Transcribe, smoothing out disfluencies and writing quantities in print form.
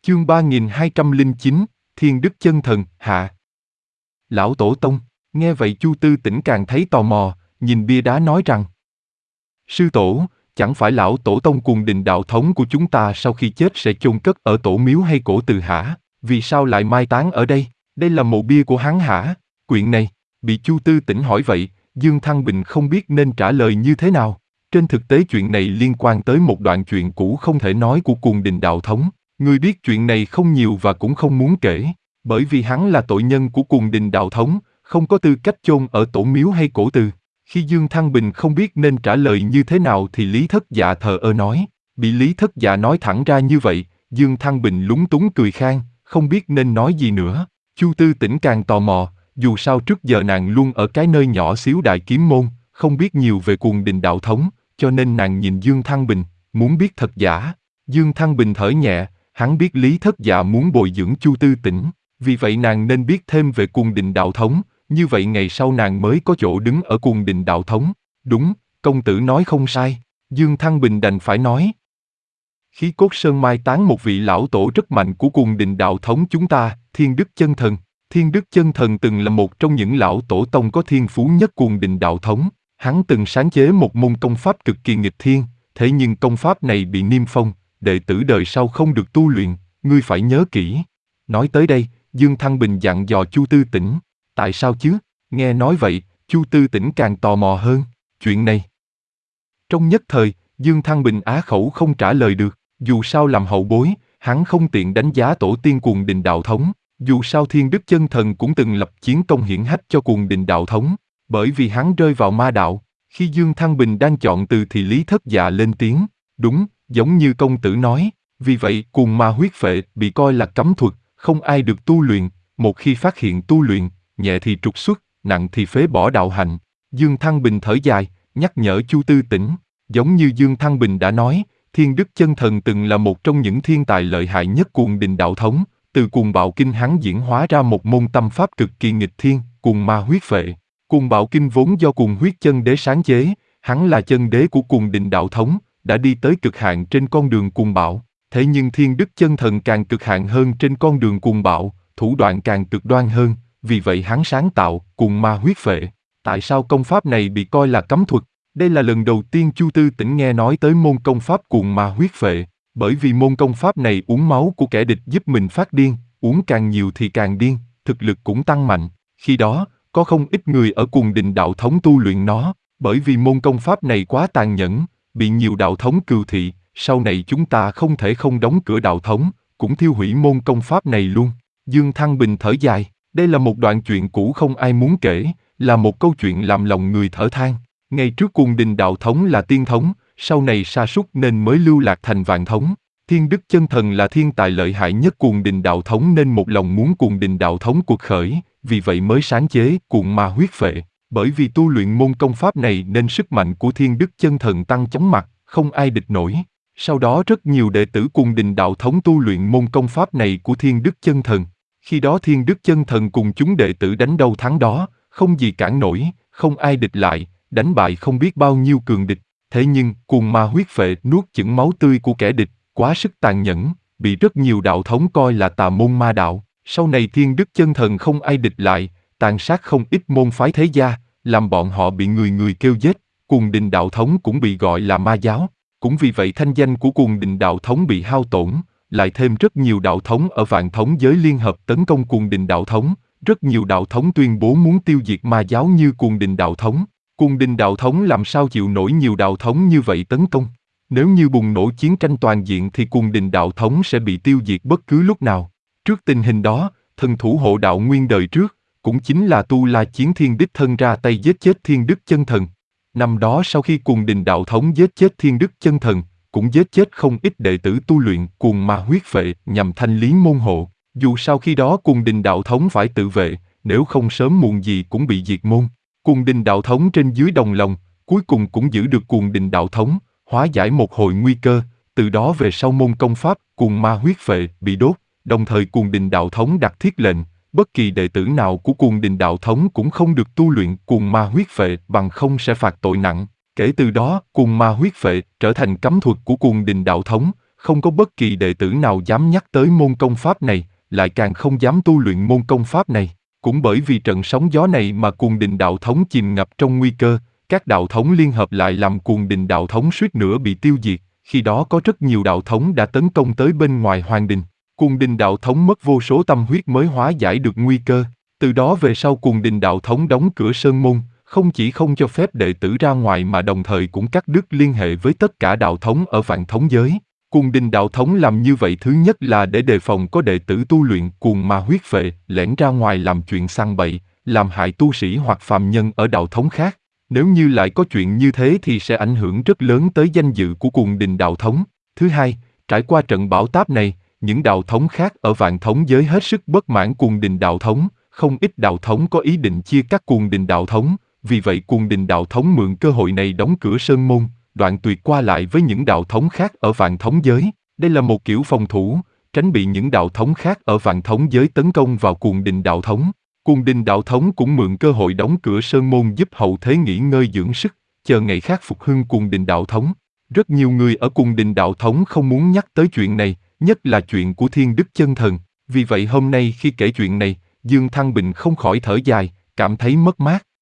Chương 3209, Thiên Đức Chân Thần, hạ. Lão Tổ Tông, nghe vậy Chu Tư Tĩnh càng thấy tò mò, nhìn bia đá nói rằng: Sư Tổ, chẳng phải Lão Tổ Tông Cuồng Đình đạo thống của chúng ta sau khi chết sẽ chôn cất ở tổ miếu hay cổ từ hả? Vì sao lại mai táng ở đây? Đây là mộ bia của hắn hả? Chuyện này, bị Chu Tư Tĩnh hỏi vậy, Dương Thăng Bình không biết nên trả lời như thế nào. Trên thực tế chuyện này liên quan tới một đoạn chuyện cũ không thể nói của Cuồng Đình đạo thống. Người biết chuyện này không nhiều và cũng không muốn kể, bởi vì hắn là tội nhân của Cuồng Đình đạo thống, không có tư cách chôn ở tổ miếu hay cổ từ. Khi Dương Thăng Bình không biết nên trả lời như thế nào thì Lý Thất Dạ thờ ơ nói. Bị Lý Thất Dạ nói thẳng ra như vậy, Dương Thăng Bình lúng túng cười khan, không biết nên nói gì nữa. Chu Tư Tĩnh càng tò mò, dù sao trước giờ nàng luôn ở cái nơi nhỏ xíu Đại Kiếm Môn, không biết nhiều về Cuồng Đình đạo thống, cho nên nàng nhìn Dương Thăng Bình, muốn biết thật giả. Dương Thăng Bình thở nhẹ, hắn biết Lý Thất Dạ muốn bồi dưỡng Chu Tư Tĩnh, vì vậy nàng nên biết thêm về Cuồng Đình đạo thống, như vậy ngày sau nàng mới có chỗ đứng ở Cuồng Đình đạo thống. Đúng, công tử nói không sai, Dương Thăng Bình đành phải nói. Khí Cốt Sơn mai táng một vị lão tổ rất mạnh của Cuồng Đình đạo thống chúng ta, Thiên Đức Chân Thần. Thiên Đức Chân Thần từng là một trong những lão tổ tông có thiên phú nhất Cuồng Đình đạo thống. Hắn từng sáng chế một môn công pháp cực kỳ nghịch thiên, thế nhưng công pháp này bị niêm phong, đệ tử đời sau không được tu luyện, ngươi phải nhớ kỹ. Nói tới đây, Dương Thăng Bình dặn dò Chu Tư Tĩnh. Tại sao chứ? Nghe nói vậy, Chu Tư Tĩnh càng tò mò hơn. Chuyện này. Trong nhất thời, Dương Thăng Bình á khẩu không trả lời được. Dù sao làm hậu bối, hắn không tiện đánh giá tổ tiên Cuồng Đình đạo thống. Dù sao Thiên Đức Chân Thần cũng từng lập chiến công hiển hách cho Cuồng Đình đạo thống. Bởi vì hắn rơi vào ma đạo. Khi Dương Thăng Bình đang chọn từ thì Lý Thất Dạ lên tiếng. Đúng, giống như công tử nói. Vì vậy, cuồng ma huyết phệ bị coi là cấm thuật, không ai được tu luyện. Một khi phát hiện tu luyện, nhẹ thì trục xuất, nặng thì phế bỏ đạo hạnh. Dương Thăng Bình thở dài, nhắc nhở Chu Tư Tĩnh. Giống như Dương Thăng Bình đã nói, Thiên Đức Chân Thần từng là một trong những thiên tài lợi hại nhất Cuồng Đình đạo thống. Từ Cuồng Bạo Kinh hắn diễn hóa ra một môn tâm pháp cực kỳ nghịch thiên, cuồng ma huyết phệ. Cuồng Bạo Kinh vốn do Cuồng Huyết Chân Đế sáng chế, hắn là chân đế của Cuồng Đình đạo thống, đã đi tới cực hạn trên con đường cuồng bạo. Thế nhưng Thiên Đức Chân Thần càng cực hạn hơn trên con đường cuồng bạo, thủ đoạn càng cực đoan hơn, vì vậy hắn sáng tạo cuồng ma huyết phệ. Tại sao công pháp này bị coi là cấm thuật? Đây là lần đầu tiên Chu Tư Tĩnh nghe nói tới môn công pháp cuồng ma huyết phệ, bởi vì môn công pháp này uống máu của kẻ địch giúp mình phát điên, uống càng nhiều thì càng điên, thực lực cũng tăng mạnh. Khi đó, có không ít người ở Cuồng Đình đạo thống tu luyện nó, bởi vì môn công pháp này quá tàn nhẫn, bị nhiều đạo thống cừu thị, sau này chúng ta không thể không đóng cửa đạo thống, cũng thiêu hủy môn công pháp này luôn. Dương Thăng Bình thở dài, đây là một đoạn chuyện cũ không ai muốn kể, là một câu chuyện làm lòng người thở than. Ngày trước Cuồng Đình đạo thống là tiên thống, sau này sa sút nên mới lưu lạc thành vạn thống. Thiên Đức Chân Thần là thiên tài lợi hại nhất Cuồng Đình đạo thống nên một lòng muốn Cuồng Đình đạo thống cuộc khởi, vì vậy mới sáng chế cuồng ma huyết phệ. Bởi vì tu luyện môn công pháp này nên sức mạnh của Thiên Đức Chân Thần tăng chóng mặt, không ai địch nổi. Sau đó rất nhiều đệ tử Cuồng Đình đạo thống tu luyện môn công pháp này của Thiên Đức Chân Thần. Khi đó Thiên Đức Chân Thần cùng chúng đệ tử đánh đâu thắng đó, không gì cản nổi, không ai địch lại, đánh bại không biết bao nhiêu cường địch. Thế nhưng, cuồng ma huyết phệ nuốt chửng máu tươi của kẻ địch, quá sức tàn nhẫn, bị rất nhiều đạo thống coi là tà môn ma đạo. Sau này Thiên Đức Chân Thần không ai địch lại, tàn sát không ít môn phái thế gia, làm bọn họ bị người người kêu giết, Cuồng Đình đạo thống cũng bị gọi là ma giáo. Cũng vì vậy thanh danh của Cuồng Đình đạo thống bị hao tổn, lại thêm rất nhiều đạo thống ở vạn thống giới liên hợp tấn công Cuồng Đình đạo thống, rất nhiều đạo thống tuyên bố muốn tiêu diệt ma giáo như Cuồng Đình đạo thống. Cuồng Đình đạo thống làm sao chịu nổi nhiều đạo thống như vậy tấn công? Nếu như bùng nổ chiến tranh toàn diện thì Cuồng Đình đạo thống sẽ bị tiêu diệt bất cứ lúc nào. Trước tình hình đó, thần thủ hộ đạo nguyên đời trước, cũng chính là Tu La Chiến Thiên đích thân ra tay giết chết Thiên Đức Chân Thần. Năm đó sau khi Cuồng Đình đạo thống giết chết Thiên Đức Chân Thần, cũng giết chết không ít đệ tử tu luyện cuồng ma huyết phệ nhằm thanh lý môn hộ. Dù sao khi đó Cuồng Đình đạo thống phải tự vệ, nếu không sớm muộn gì cũng bị diệt môn. Cuồng Đình đạo thống trên dưới đồng lòng, cuối cùng cũng giữ được Cuồng Đình đạo thống, hóa giải một hồi nguy cơ. Từ đó về sau môn công pháp cuồng ma huyết phệ bị đốt, đồng thời Cuồng Đình đạo thống đặt thiết lệnh, bất kỳ đệ tử nào của Cuồng Đình đạo thống cũng không được tu luyện cuồng ma huyết phệ bằng không sẽ phạt tội nặng. Kể từ đó, cuồng ma huyết phệ trở thành cấm thuật của Cuồng Đình đạo thống, không có bất kỳ đệ tử nào dám nhắc tới môn công pháp này, lại càng không dám tu luyện môn công pháp này. Cũng bởi vì trận sóng gió này mà Cuồng Đình đạo thống chìm ngập trong nguy cơ, các đạo thống liên hợp lại làm Cuồng Đình đạo thống suýt nữa bị tiêu diệt, khi đó có rất nhiều đạo thống đã tấn công tới bên ngoài Hoàng Đình. Cuồng Đình đạo thống mất vô số tâm huyết mới hóa giải được nguy cơ. Từ đó về sau Cuồng Đình đạo thống đóng cửa sơn môn, không chỉ không cho phép đệ tử ra ngoài mà đồng thời cũng cắt đứt liên hệ với tất cả đạo thống ở vạn thống giới. Cuồng Đình đạo thống làm như vậy thứ nhất là để đề phòng có đệ tử tu luyện cuồng ma huyết phệ lẻn ra ngoài làm chuyện săn bậy, làm hại tu sĩ hoặc phàm nhân ở đạo thống khác. Nếu như lại có chuyện như thế thì sẽ ảnh hưởng rất lớn tới danh dự của Cuồng Đình đạo thống. Thứ hai, trải qua trận bão táp này, những đạo thống khác ở vạn thống giới hết sức bất mãn Cuồng Đình đạo thống, không ít đạo thống có ý định chia cắt Cuồng Đình đạo thống, vì vậy Cuồng Đình đạo thống mượn cơ hội này đóng cửa sơn môn, đoạn tuyệt qua lại với những đạo thống khác ở vạn thống giới. Đây là một kiểu phòng thủ, tránh bị những đạo thống khác ở vạn thống giới tấn công vào Cuồng Đình đạo thống. Cuồng Đình đạo thống cũng mượn cơ hội đóng cửa sơn môn giúp hậu thế nghỉ ngơi dưỡng sức, chờ ngày khác phục hưng Cuồng Đình đạo thống. Rất nhiều người ở Cuồng Đình đạo thống không muốn nhắc tới chuyện này, nhất là chuyện của Thiên Đức Chân Thần. Vì vậy hôm nay khi kể chuyện này, Dương Thăng Bình không khỏi thở dài, cảm thấy mất mát.